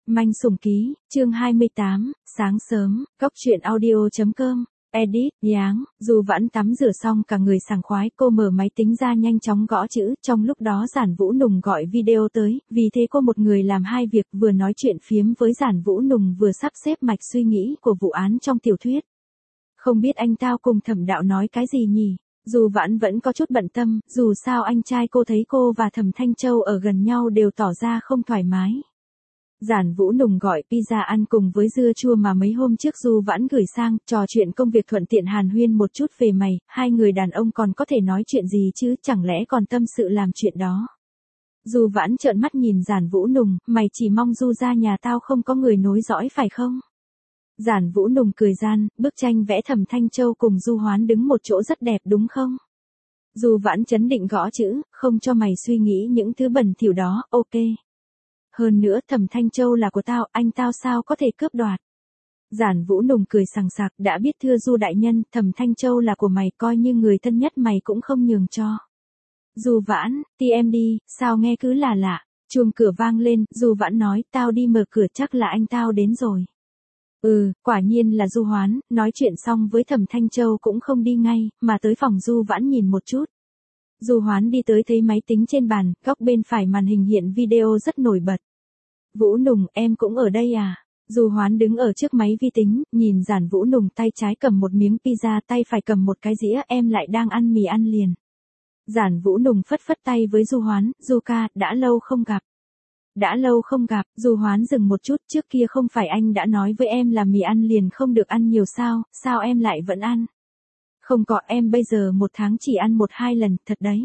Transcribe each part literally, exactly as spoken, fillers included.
Manh sủng ký, chương hai mươi tám, sáng sớm, góc truyện audio chấm com, edit, nháng, Dù Vãn tắm rửa xong cả người sảng khoái, cô mở máy tính ra nhanh chóng gõ chữ, trong lúc đó Giản Vũ Nùng gọi video tới, vì thế cô một người làm hai việc, vừa nói chuyện phiếm với Giản Vũ Nùng vừa sắp xếp mạch suy nghĩ của vụ án trong tiểu thuyết. Không biết anh tao cùng Thẩm Đạo nói cái gì nhỉ? Dù Vãn vẫn có chút bận tâm, dù sao anh trai cô thấy cô và Thẩm Thanh Châu ở gần nhau đều tỏ ra không thoải mái. Giản Vũ Nùng gọi pizza ăn cùng với dưa chua mà mấy hôm trước Du Vãn gửi sang, trò chuyện công việc thuận tiện hàn huyên một chút về mày, hai người đàn ông còn có thể nói chuyện gì chứ, chẳng lẽ còn tâm sự làm chuyện đó. Du Vãn trợn mắt nhìn Giản Vũ Nùng, mày chỉ mong Du ra nhà tao không có người nối dõi phải không? Giản Vũ Nùng cười gian, bức tranh vẽ Thẩm Thanh Châu cùng Du Hoán đứng một chỗ rất đẹp đúng không? Du Vãn chấn định gõ chữ, không cho mày suy nghĩ những thứ bẩn thỉu đó, ok. Hơn nữa Thẩm Thanh Châu là của tao, anh tao sao có thể cướp đoạt. Giản Vũ Nùng cười sằng sặc, đã biết thưa Du đại nhân, Thẩm Thanh Châu là của mày, coi như người thân nhất mày cũng không nhường cho. Du Vãn, ti em đi, sao nghe cứ là lạ, chuông cửa vang lên, Du Vãn nói, tao đi mở cửa, chắc là anh tao đến rồi. Ừ, quả nhiên là Du Hoán, nói chuyện xong với Thẩm Thanh Châu cũng không đi ngay, mà tới phòng Du Vãn nhìn một chút. Du Hoán đi tới thấy máy tính trên bàn, góc bên phải màn hình hiện video rất nổi bật. Vũ Nùng, em cũng ở đây à? Du Hoán đứng ở trước máy vi tính, nhìn Giản Vũ Nùng tay trái cầm một miếng pizza, tay phải cầm một cái dĩa, em lại đang ăn mì ăn liền. Giản Vũ Nùng phất phất tay với Du Hoán, Du ca, đã lâu không gặp. Đã lâu không gặp, Du Hoán dừng một chút, trước kia không phải anh đã nói với em là mì ăn liền không được ăn nhiều sao, sao em lại vẫn ăn? Không có, em bây giờ một tháng chỉ ăn một hai lần, thật đấy.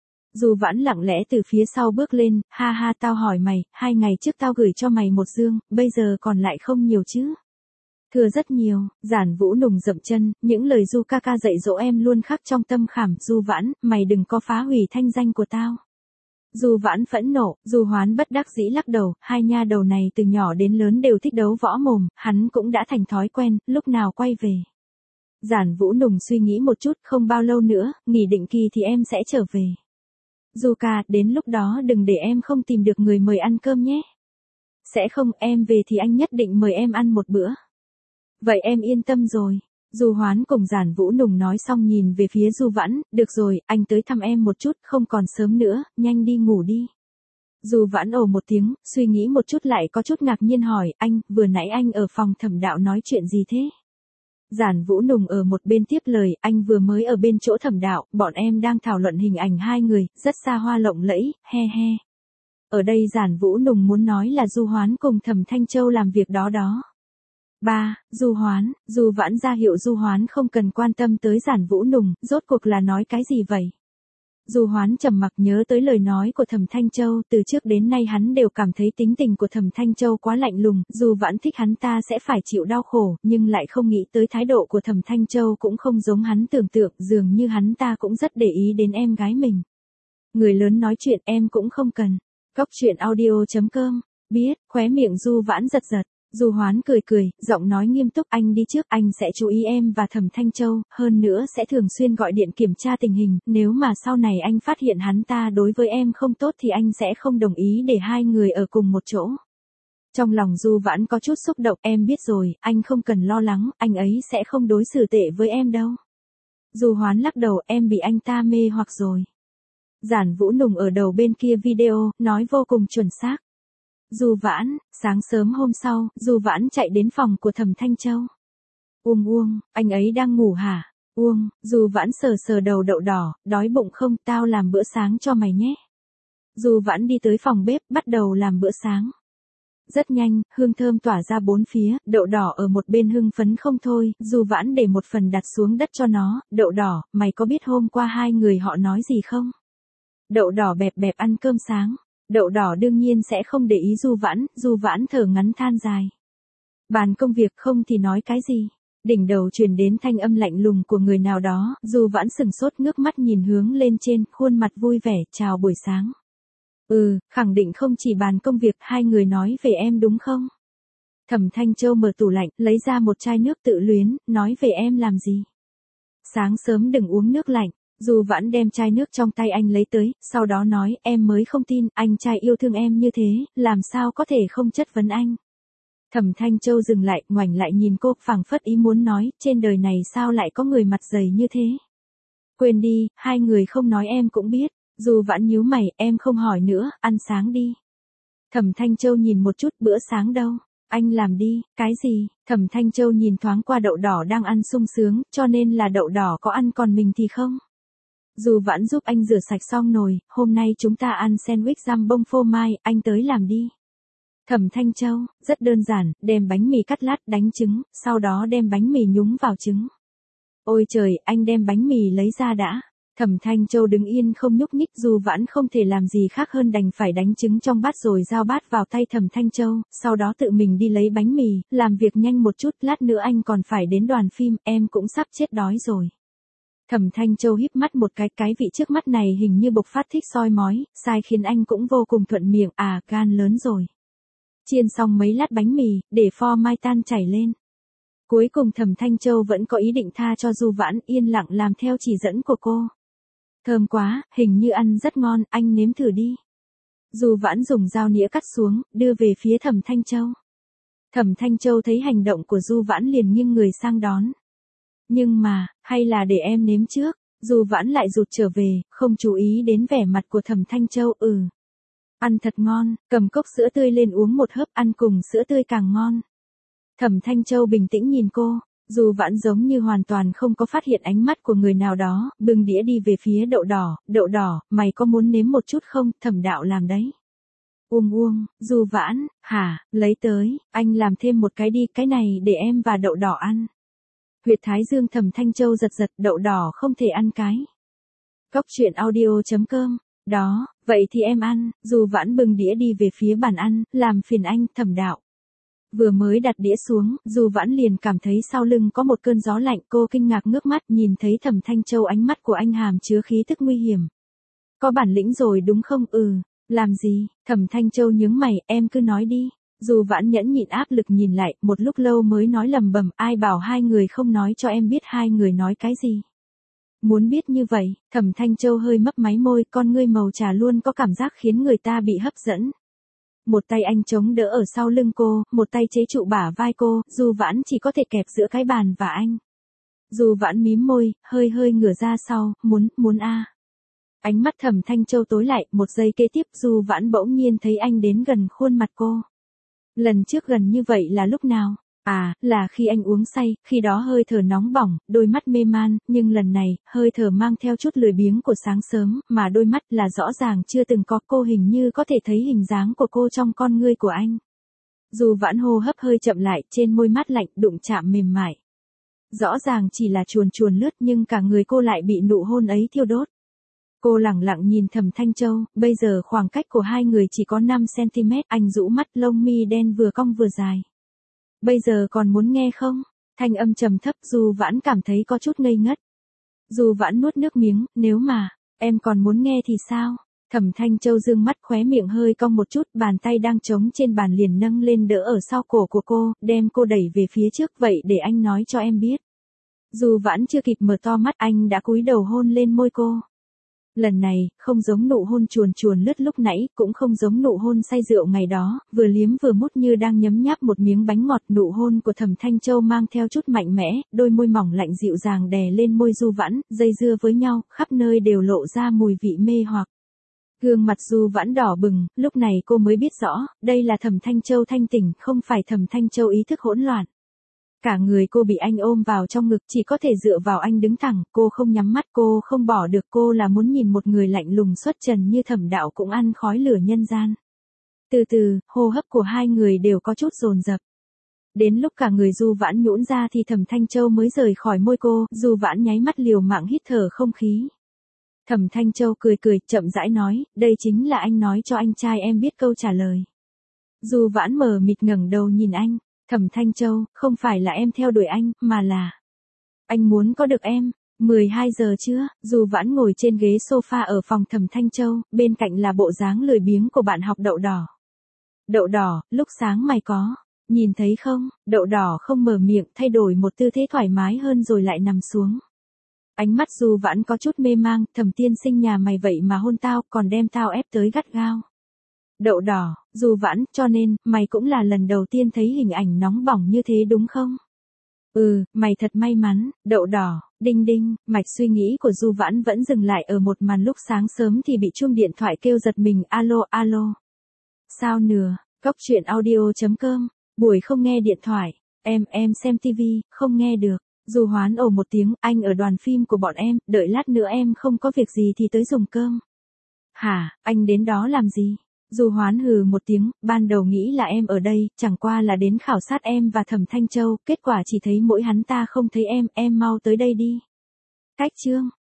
Du Vãn lặng lẽ từ phía sau bước lên, ha ha tao hỏi mày, hai ngày trước tao gửi cho mày một dương, bây giờ còn lại không nhiều chứ? Thừa rất nhiều. Giản Vũ Nùng dậm chân, những lời Du ca ca dạy dỗ em luôn khắc trong tâm khảm, Du Vãn, mày đừng có phá hủy thanh danh của tao. Du Vãn phẫn nộ, Du Hoán bất đắc dĩ lắc đầu, hai nha đầu này từ nhỏ đến lớn đều thích đấu võ mồm, hắn cũng đã thành thói quen, lúc nào quay về. Giản Vũ Nùng suy nghĩ một chút, không bao lâu nữa, nghỉ định kỳ thì em sẽ trở về. Du ca, đến lúc đó đừng để em không tìm được người mời ăn cơm nhé. Sẽ không, em về thì anh nhất định mời em ăn một bữa. Vậy em yên tâm rồi. Du Hoán cùng Giản Vũ Nùng nói xong nhìn về phía Du Vãn, được rồi, anh tới thăm em một chút, không còn sớm nữa, nhanh đi ngủ đi. Du Vãn ồ một tiếng, suy nghĩ một chút lại có chút ngạc nhiên hỏi, anh, vừa nãy anh ở phòng Thẩm Đạo nói chuyện gì thế? Giản Vũ Nùng ở một bên tiếp lời, anh vừa mới ở bên chỗ Thẩm Đạo, bọn em đang thảo luận hình ảnh hai người, rất xa hoa lộng lẫy, he he. Ở đây Giản Vũ Nùng muốn nói là Du Hoán cùng Thẩm Thanh Châu làm việc đó đó. Ba, Du Hoán, Du Vãn ra hiệu Du Hoán không cần quan tâm tới Giản Vũ Nùng, rốt cuộc là nói cái gì vậy? Du Hoán trầm mặc nhớ tới lời nói của Thẩm Thanh Châu, từ trước đến nay hắn đều cảm thấy tính tình của Thẩm Thanh Châu quá lạnh lùng, dù Vãn thích hắn ta sẽ phải chịu đau khổ, nhưng lại không nghĩ tới thái độ của Thẩm Thanh Châu cũng không giống hắn tưởng tượng, dường như hắn ta cũng rất để ý đến em gái mình. Người lớn nói chuyện em cũng không cần. Góc truyện audio chấm com, biết, khóe miệng Du Vãn giật giật. Du Hoán cười cười, giọng nói nghiêm túc, anh đi trước, anh sẽ chú ý em và Thẩm Thanh Châu, hơn nữa sẽ thường xuyên gọi điện kiểm tra tình hình, nếu mà sau này anh phát hiện hắn ta đối với em không tốt thì anh sẽ không đồng ý để hai người ở cùng một chỗ. Trong lòng Du Vãn có chút xúc động, em biết rồi, anh không cần lo lắng, anh ấy sẽ không đối xử tệ với em đâu. Du Hoán lắc đầu, em bị anh ta mê hoặc rồi. Giản Vũ Nùng ở đầu bên kia video, nói vô cùng chuẩn xác. Du Vãn, sáng sớm hôm sau, Du Vãn chạy đến phòng của Thẩm Thanh Châu. Uông Uông, anh ấy đang ngủ hả? Uông, Du Vãn sờ sờ đầu đậu đỏ, đói bụng không, tao làm bữa sáng cho mày nhé. Du Vãn đi tới phòng bếp, bắt đầu làm bữa sáng. Rất nhanh, hương thơm tỏa ra bốn phía, đậu đỏ ở một bên hưng phấn không thôi, Du Vãn để một phần đặt xuống đất cho nó, đậu đỏ, mày có biết hôm qua hai người họ nói gì không? Đậu đỏ bẹp bẹp ăn cơm sáng. Đậu đỏ đương nhiên sẽ không để ý Du Vãn, Du Vãn thở ngắn than dài. Bàn công việc không thì nói cái gì? Đỉnh đầu truyền đến thanh âm lạnh lùng của người nào đó, Du Vãn sừng sốt ngước mắt nhìn hướng lên trên, khuôn mặt vui vẻ, chào buổi sáng. Ừ, khẳng định không chỉ bàn công việc, hai người nói về em đúng không? Thẩm Thanh Châu mở tủ lạnh, lấy ra một chai nước tự luyến, nói về em làm gì? Sáng sớm đừng uống nước lạnh. Du Vãn đem chai nước trong tay anh lấy tới, sau đó nói, em mới không tin, anh trai yêu thương em như thế, làm sao có thể không chất vấn anh. Thẩm Thanh Châu dừng lại, ngoảnh lại nhìn cô, phảng phất ý muốn nói, trên đời này sao lại có người mặt dày như thế. Quên đi, hai người không nói em cũng biết. Du Vãn nhíu mày, em không hỏi nữa, ăn sáng đi. Thẩm Thanh Châu nhìn một chút, bữa sáng đâu? Anh làm đi. Cái gì? Thẩm Thanh Châu nhìn thoáng qua đậu đỏ đang ăn sung sướng, cho nên là đậu đỏ có ăn còn mình thì không. Du Vãn giúp anh rửa sạch xong nồi, hôm nay chúng ta ăn sandwich giam bông phô mai, anh tới làm đi. Thẩm Thanh Châu, rất đơn giản, đem bánh mì cắt lát, đánh trứng, sau đó đem bánh mì nhúng vào trứng. Ôi trời, anh đem bánh mì lấy ra đã. Thẩm Thanh Châu đứng yên không nhúc nhích, Du Vãn không thể làm gì khác hơn đành phải đánh trứng trong bát rồi giao bát vào tay Thẩm Thanh Châu, sau đó tự mình đi lấy bánh mì, làm việc nhanh một chút, lát nữa anh còn phải đến đoàn phim, em cũng sắp chết đói rồi. Thẩm Thanh Châu híp mắt một cái, cái vị trước mắt này hình như bộc phát thích soi mói, sai khiến anh cũng vô cùng thuận miệng, à, gan lớn rồi. Chiên xong mấy lát bánh mì, để pho mai tan chảy lên. Cuối cùng Thẩm Thanh Châu vẫn có ý định tha cho Du Vãn, yên lặng làm theo chỉ dẫn của cô. Thơm quá, hình như ăn rất ngon, anh nếm thử đi. Du Vãn dùng dao nĩa cắt xuống, đưa về phía Thẩm Thanh Châu. Thẩm Thanh Châu thấy hành động của Du Vãn liền nghiêng người sang đón. Nhưng mà, hay là để em nếm trước. Du Vãn lại rụt trở về, không chú ý đến vẻ mặt của Thẩm Thanh Châu. Ừ. Ăn thật ngon, cầm cốc sữa tươi lên uống một hớp, ăn cùng sữa tươi càng ngon. Thẩm Thanh Châu bình tĩnh nhìn cô, Du Vãn giống như hoàn toàn không có phát hiện ánh mắt của người nào đó, bưng đĩa đi về phía đậu đỏ, đậu đỏ, mày có muốn nếm một chút không, Thẩm đạo làm đấy. Uông uông, Du Vãn, hả, lấy tới, anh làm thêm một cái đi, cái này để em và đậu đỏ ăn. Huyệt thái dương Thẩm Thanh Châu giật giật, đậu đỏ không thể ăn cái. Góc truyện audio chấm com. Đó, vậy thì em ăn. Du Vãn bưng đĩa đi về phía bàn ăn, làm phiền anh, Thẩm đạo. Vừa mới đặt đĩa xuống, Du Vãn liền cảm thấy sau lưng có một cơn gió lạnh, cô kinh ngạc ngước mắt nhìn thấy Thẩm Thanh Châu, ánh mắt của anh hàm chứa khí tức nguy hiểm. Có bản lĩnh rồi đúng không? Ừ, làm gì? Thẩm Thanh Châu nhướng mày, em cứ nói đi. Du Vãn nhẫn nhịn áp lực nhìn lại, một lúc lâu mới nói lầm bầm, ai bảo hai người không nói cho em biết hai người nói cái gì. Muốn biết như vậy, Thẩm Thanh Châu hơi mấp máy môi, con ngươi màu trà luôn có cảm giác khiến người ta bị hấp dẫn. Một tay anh chống đỡ ở sau lưng cô, một tay chế trụ bả vai cô, Du Vãn chỉ có thể kẹp giữa cái bàn và anh. Du Vãn mím môi, hơi hơi ngửa ra sau, muốn, muốn a. À. Ánh mắt Thẩm Thanh Châu tối lại, một giây kế tiếp Du Vãn bỗng nhiên thấy anh đến gần khuôn mặt cô. Lần trước gần như vậy là lúc nào? À, là khi anh uống say, khi đó hơi thở nóng bỏng, đôi mắt mê man, nhưng lần này, hơi thở mang theo chút lười biếng của sáng sớm, mà đôi mắt là rõ ràng chưa từng có, cô hình như có thể thấy hình dáng của cô trong con ngươi của anh. Dù Vãn hô hấp hơi chậm lại, trên môi mát lạnh, đụng chạm mềm mại. Rõ ràng chỉ là chuồn chuồn lướt nhưng cả người cô lại bị nụ hôn ấy thiêu đốt. Cô lẳng lặng nhìn Thẩm Thanh Châu, bây giờ khoảng cách của hai người chỉ có năm xăng-ti-mét, anh rũ mắt, lông mi đen vừa cong vừa dài. Bây giờ còn muốn nghe không? Thanh âm trầm thấp, Du Vãn cảm thấy có chút ngây ngất. Du Vãn nuốt nước miếng, nếu mà, em còn muốn nghe thì sao? Thẩm Thanh Châu dương mắt, khóe miệng hơi cong một chút, bàn tay đang trống trên bàn liền nâng lên đỡ ở sau cổ của cô, đem cô đẩy về phía trước, vậy để anh nói cho em biết. Du Vãn chưa kịp mở to mắt, anh đã cúi đầu hôn lên môi cô. Lần này, không giống nụ hôn chuồn chuồn lướt lúc nãy, cũng không giống nụ hôn say rượu ngày đó, vừa liếm vừa mút như đang nhấm nháp một miếng bánh ngọt. Nụ hôn của Thẩm Thanh Châu mang theo chút mạnh mẽ, đôi môi mỏng lạnh dịu dàng đè lên môi Du Vãn, dây dưa với nhau, khắp nơi đều lộ ra mùi vị mê hoặc. Gương mặt Du Vãn đỏ bừng, lúc này cô mới biết rõ, đây là Thẩm Thanh Châu thanh tỉnh, không phải Thẩm Thanh Châu ý thức hỗn loạn. Cả người cô bị anh ôm vào trong ngực, chỉ có thể dựa vào anh đứng thẳng, cô không nhắm mắt, cô không bỏ được, cô là muốn nhìn một người lạnh lùng xuất trần như Thẩm đạo cũng ăn khói lửa nhân gian. Từ từ, hô hấp của hai người đều có chút dồn dập. Đến lúc cả người Du Vãn nhũn ra thì Thẩm Thanh Châu mới rời khỏi môi cô, Du Vãn nháy mắt liều mạng hít thở không khí. Thẩm Thanh Châu cười cười, chậm rãi nói, đây chính là anh nói cho anh trai em biết câu trả lời. Du Vãn mờ mịt ngẩng đầu nhìn anh. Thẩm Thanh Châu, không phải là em theo đuổi anh, mà là anh muốn có được em. mười hai giờ chưa, Du Vãn ngồi trên ghế sofa ở phòng Thẩm Thanh Châu, bên cạnh là bộ dáng lười biếng của bạn học Đậu Đỏ. Đậu Đỏ, lúc sáng mày có nhìn thấy không? Đậu Đỏ không mở miệng, thay đổi một tư thế thoải mái hơn rồi lại nằm xuống. Ánh mắt Du Vãn có chút mê mang, Thẩm tiên sinh nhà mày vậy mà hôn tao, còn đem tao ép tới gắt gao. Đậu đỏ, Du Vãn, cho nên, mày cũng là lần đầu tiên thấy hình ảnh nóng bỏng như thế đúng không? Ừ, mày thật may mắn, đậu đỏ, đinh đinh, mạch suy nghĩ của Du Vãn vẫn dừng lại ở một màn lúc sáng sớm thì bị chuông điện thoại kêu giật mình, alo alo. Sao nửa, Cóc truyện audio.com, buổi không nghe điện thoại, em em xem tivi, không nghe được. Du Hoán ồ một tiếng, anh ở đoàn phim của bọn em, đợi lát nữa em không có việc gì thì tới dùng cơm. Hả, anh đến đó làm gì? Du Hoán hừ một tiếng, ban đầu nghĩ là em ở đây, chẳng qua là đến khảo sát em và Thẩm Thanh Châu, kết quả chỉ thấy mỗi hắn ta không thấy em, em mau tới đây đi. Cách chương.